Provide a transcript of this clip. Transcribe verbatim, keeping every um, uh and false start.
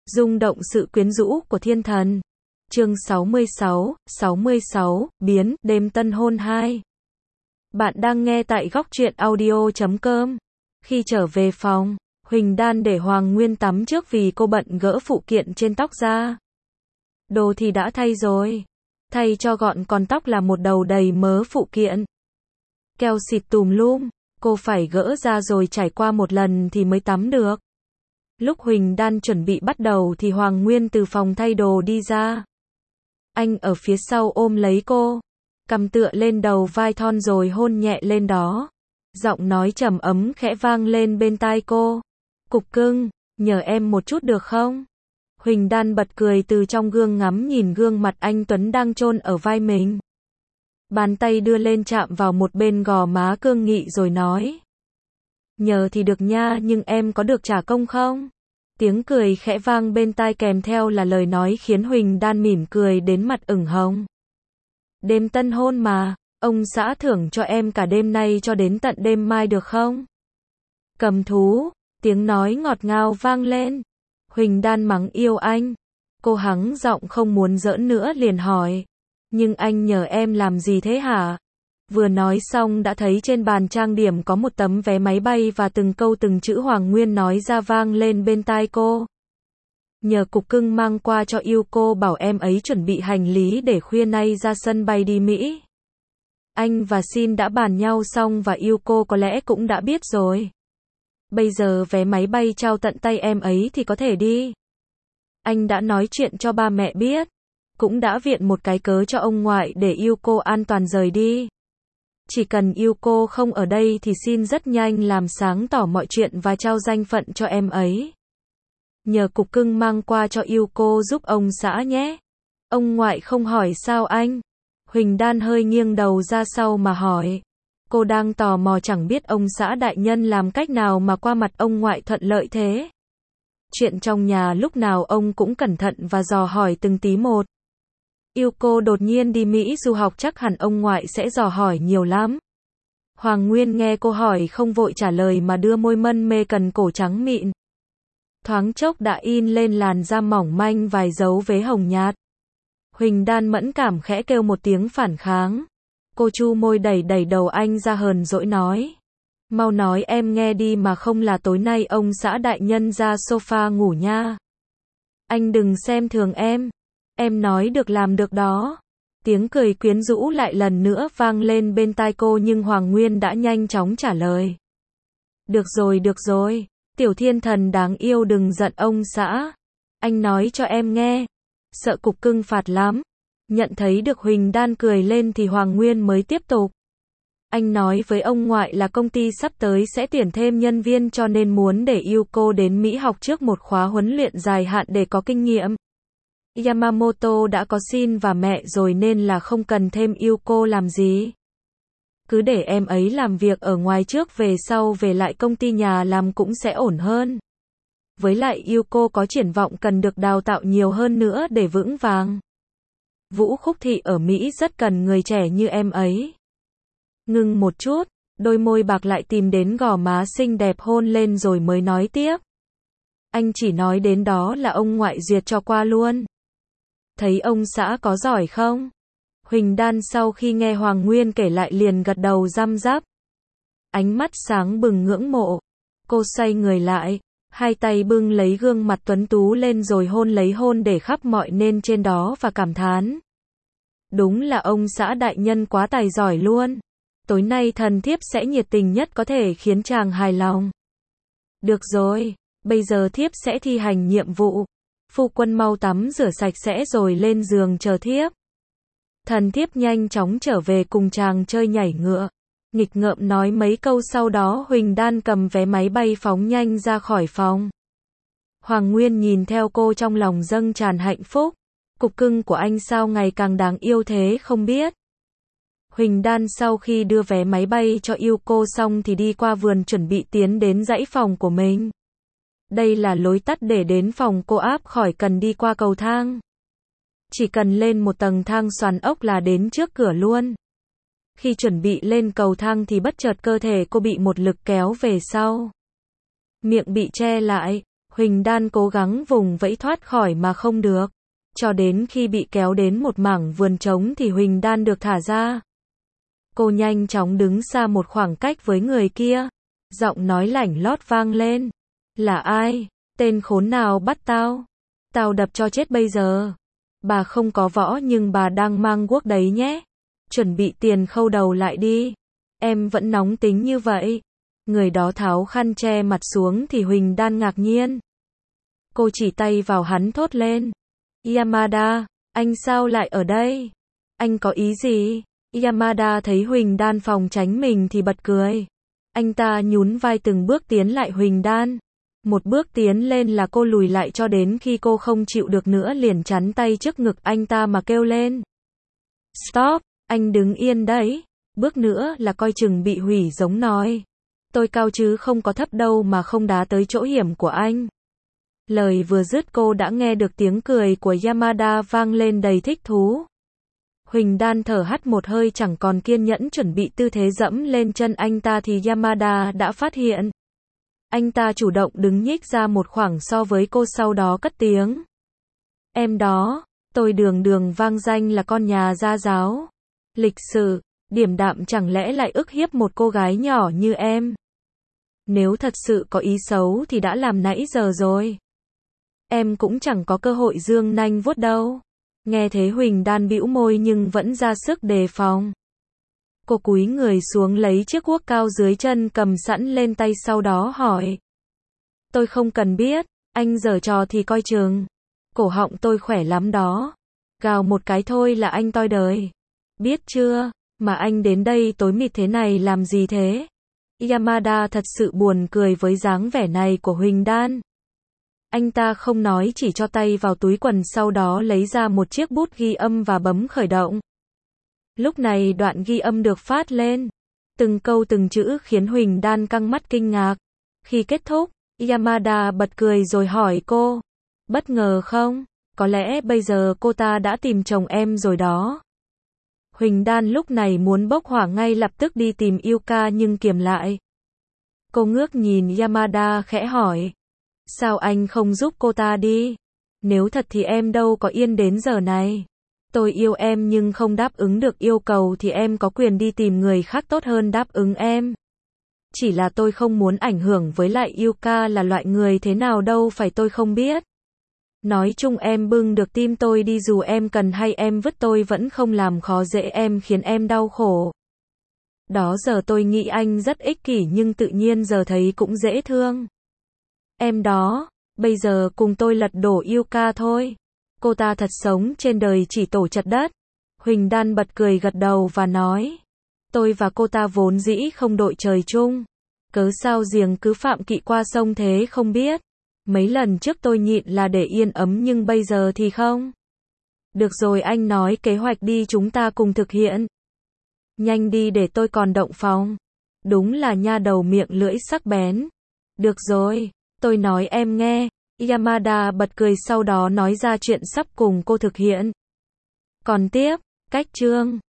Rung động sự quyến rũ của thiên thần. Chương sáu mươi sáu, sáu mươi sáu, biến, đêm tân hôn hai. Bạn đang nghe tại góc truyện audio chấm com. Khi trở về phòng, Huỳnh Đan để Hoàng Nguyên tắm trước vì cô bận gỡ phụ kiện trên tóc ra. Đồ thì đã thay rồi. Thay cho gọn còn tóc là một đầu đầy mớ phụ kiện. Keo xịt tùm lum, cô phải gỡ ra rồi trải qua một lần thì mới tắm được. Lúc Huỳnh Đan chuẩn bị bắt đầu thì Hoàng Nguyên từ phòng thay đồ đi ra. Anh ở phía sau ôm lấy cô, cầm tựa lên đầu vai thon rồi hôn nhẹ lên đó. Giọng nói trầm ấm khẽ vang lên bên tai cô. Cục cưng, nhờ em một chút được không? Huỳnh Đan bật cười từ trong gương ngắm nhìn gương mặt anh Tuấn đang chôn ở vai mình. Bàn tay đưa lên chạm vào một bên gò má cương nghị rồi nói. Nhờ thì được nha, nhưng em có được trả công không? Tiếng cười khẽ vang bên tai kèm theo là lời nói khiến Huỳnh Đan mỉm cười đến mặt ửng hồng. Đêm tân hôn mà, ông xã thưởng cho em cả đêm nay cho đến tận đêm mai được không? Cầm thú, tiếng nói ngọt ngào vang lên. Huỳnh Đan mắng yêu anh. Cô hắng giọng không muốn giỡn nữa liền hỏi. Nhưng anh nhờ em làm gì thế hả? Vừa nói xong đã thấy trên bàn trang điểm có một tấm vé máy bay và từng câu từng chữ Hoàng Nguyên nói ra vang lên bên tai cô. Nhờ cục cưng mang qua cho yêu cô, bảo em ấy chuẩn bị hành lý để khuya nay ra sân bay đi Mỹ. Anh và Xin đã bàn nhau xong và yêu cô có lẽ cũng đã biết rồi. Bây giờ vé máy bay trao tận tay em ấy thì có thể đi. Anh đã nói chuyện cho ba mẹ biết. Cũng đã viện một cái cớ cho ông ngoại để yêu cô an toàn rời đi. Chỉ cần yêu cô không ở đây thì Xin rất nhanh làm sáng tỏ mọi chuyện và trao danh phận cho em ấy. Nhờ cục cưng mang qua cho yêu cô giúp ông xã nhé. Ông ngoại không hỏi sao anh? Huỳnh Đan hơi nghiêng đầu ra sau mà hỏi. Cô đang tò mò chẳng biết ông xã đại nhân làm cách nào mà qua mặt ông ngoại thuận lợi thế. Chuyện trong nhà lúc nào ông cũng cẩn thận và dò hỏi từng tí một. Yêu cô đột nhiên đi Mỹ du học chắc hẳn ông ngoại sẽ dò hỏi nhiều lắm. Hoàng Nguyên nghe cô hỏi không vội trả lời mà đưa môi mân mê cần cổ trắng mịn. Thoáng chốc đã in lên làn da mỏng manh vài dấu vế hồng nhạt. Huỳnh Đan mẫn cảm khẽ kêu một tiếng phản kháng. Cô chu môi đẩy đẩy đầu anh ra hờn dỗi nói. Mau nói em nghe đi mà không là tối nay ông xã đại nhân ra sofa ngủ nha. Anh đừng xem thường em. Em nói được làm được đó. Tiếng cười quyến rũ lại lần nữa vang lên bên tai cô nhưng Hoàng Nguyên đã nhanh chóng trả lời. Được rồi được rồi, tiểu thiên thần đáng yêu đừng giận ông xã. Anh nói cho em nghe. Sợ cục cưng phạt lắm. Nhận thấy được Huỳnh Đan cười lên thì Hoàng Nguyên mới tiếp tục. Anh nói với ông ngoại là công ty sắp tới sẽ tuyển thêm nhân viên cho nên muốn để yêu cô đến Mỹ học trước một khóa huấn luyện dài hạn để có kinh nghiệm. Yamamoto đã có Xin và mẹ rồi nên là không cần thêm yêu cô làm gì. Cứ để em ấy làm việc ở ngoài trước về sau về lại công ty nhà làm cũng sẽ ổn hơn. Với lại yêu cô có triển vọng cần được đào tạo nhiều hơn nữa để vững vàng. Vũ Khúc Thị ở Mỹ rất cần người trẻ như em ấy. Ngưng một chút, đôi môi bạc lại tìm đến gò má xinh đẹp hôn lên rồi mới nói tiếp. Anh chỉ nói đến đó là ông ngoại duyệt cho qua luôn. Thấy ông xã có giỏi không? Huỳnh Đan sau khi nghe Hoàng Nguyên kể lại liền gật đầu răm rắp. Ánh mắt sáng bừng ngưỡng mộ. Cô xoay người lại, hai tay bưng lấy gương mặt tuấn tú lên rồi hôn lấy hôn để khắp mọi nên trên đó và cảm thán. Đúng là ông xã đại nhân quá tài giỏi luôn. Tối nay thần thiếp sẽ nhiệt tình nhất có thể khiến chàng hài lòng. Được rồi, bây giờ thiếp sẽ thi hành nhiệm vụ. Phu quân mau tắm rửa sạch sẽ rồi lên giường chờ thiếp. Thần thiếp nhanh chóng trở về cùng chàng chơi nhảy ngựa. Nghịch ngợm nói mấy câu sau đó Huỳnh Đan cầm vé máy bay phóng nhanh ra khỏi phòng. Hoàng Nguyên nhìn theo cô trong lòng dâng tràn hạnh phúc. Cục cưng của anh sao ngày càng đáng yêu thế không biết. Huỳnh Đan sau khi đưa vé máy bay cho yêu cô xong thì đi qua vườn chuẩn bị tiến đến dãy phòng của mình. Đây là lối tắt để đến phòng cô áp khỏi cần đi qua cầu thang. Chỉ cần lên một tầng thang xoắn ốc là đến trước cửa luôn. Khi chuẩn bị lên cầu thang thì bất chợt cơ thể cô bị một lực kéo về sau. Miệng bị che lại, Huỳnh Đan cố gắng vùng vẫy thoát khỏi mà không được. Cho đến khi bị kéo đến một mảng vườn trống thì Huỳnh Đan được thả ra. Cô nhanh chóng đứng xa một khoảng cách với người kia. Giọng nói lảnh lót vang lên. Là ai? Tên khốn nào bắt tao? Tao đập cho chết bây giờ. Bà không có võ nhưng bà đang mang guốc đấy nhé. Chuẩn bị tiền khâu đầu lại đi. Em vẫn nóng tính như vậy. Người đó tháo khăn che mặt xuống thì Huỳnh Đan ngạc nhiên. Cô chỉ tay vào hắn thốt lên. Yamada, anh sao lại ở đây? Anh có ý gì? Yamada thấy Huỳnh Đan phòng tránh mình thì bật cười. Anh ta nhún vai từng bước tiến lại Huỳnh Đan. Một bước tiến lên là cô lùi lại cho đến khi cô không chịu được nữa liền chắn tay trước ngực anh ta mà kêu lên. Stop, anh đứng yên đấy. Bước nữa là coi chừng bị hủy giống nói. Tôi cao chứ không có thấp đâu mà không đá tới chỗ hiểm của anh. Lời vừa dứt cô đã nghe được tiếng cười của Yamada vang lên đầy thích thú. Huỳnh Đan thở hắt một hơi chẳng còn kiên nhẫn chuẩn bị tư thế dẫm lên chân anh ta thì Yamada đã phát hiện. Anh ta chủ động đứng nhích ra một khoảng so với cô sau đó cất tiếng. Em đó, tôi đường đường vang danh là con nhà gia giáo. Lịch sự, điềm đạm chẳng lẽ lại ức hiếp một cô gái nhỏ như em. Nếu thật sự có ý xấu thì đã làm nãy giờ rồi. Em cũng chẳng có cơ hội dương nanh vuốt đâu. Nghe thế Huỳnh Đan bĩu môi nhưng vẫn ra sức đề phòng. Cô cúi người xuống lấy chiếc guốc cao dưới chân cầm sẵn lên tay sau đó hỏi. Tôi không cần biết, anh giở trò thì coi chừng. Cổ họng tôi khỏe lắm đó. Gào một cái thôi là anh toi đời. Biết chưa, mà anh đến đây tối mịt thế này làm gì thế? Yamada thật sự buồn cười với dáng vẻ này của Huỳnh Đan. Anh ta không nói chỉ cho tay vào túi quần sau đó lấy ra một chiếc bút ghi âm và bấm khởi động. Lúc này đoạn ghi âm được phát lên. Từng câu từng chữ khiến Huỳnh Đan căng mắt kinh ngạc. Khi kết thúc, Yamada bật cười rồi hỏi cô. Bất ngờ không? Có lẽ bây giờ cô ta đã tìm chồng em rồi đó. Huỳnh Đan lúc này muốn bốc hỏa ngay lập tức đi tìm Yuka nhưng kiềm lại. Cô ngước nhìn Yamada khẽ hỏi. Sao anh không giúp cô ta đi? Nếu thật thì em đâu có yên đến giờ này. Tôi yêu em nhưng không đáp ứng được yêu cầu thì em có quyền đi tìm người khác tốt hơn đáp ứng em. Chỉ là tôi không muốn ảnh hưởng với lại Yuka là loại người thế nào đâu phải tôi không biết. Nói chung em bưng được tim tôi đi dù em cần hay em vứt tôi vẫn không làm khó dễ em khiến em đau khổ. Đó giờ tôi nghĩ anh rất ích kỷ nhưng tự nhiên giờ thấy cũng dễ thương. Em đó, bây giờ cùng tôi lật đổ Yuka thôi. Cô ta thật sống trên đời chỉ tổ chật đất. Huỳnh Đan bật cười gật đầu và nói. Tôi và cô ta vốn dĩ không đội trời chung. Cớ sao giềng cứ phạm kỵ qua sông thế không biết. Mấy lần trước tôi nhịn là để yên ấm nhưng bây giờ thì không. Được rồi anh nói kế hoạch đi chúng ta cùng thực hiện. Nhanh đi để tôi còn động phòng. Đúng là nha đầu miệng lưỡi sắc bén. Được rồi, tôi nói em nghe. Yamada bật cười sau đó nói ra chuyện sắp cùng cô thực hiện. Còn tiếp, cách chương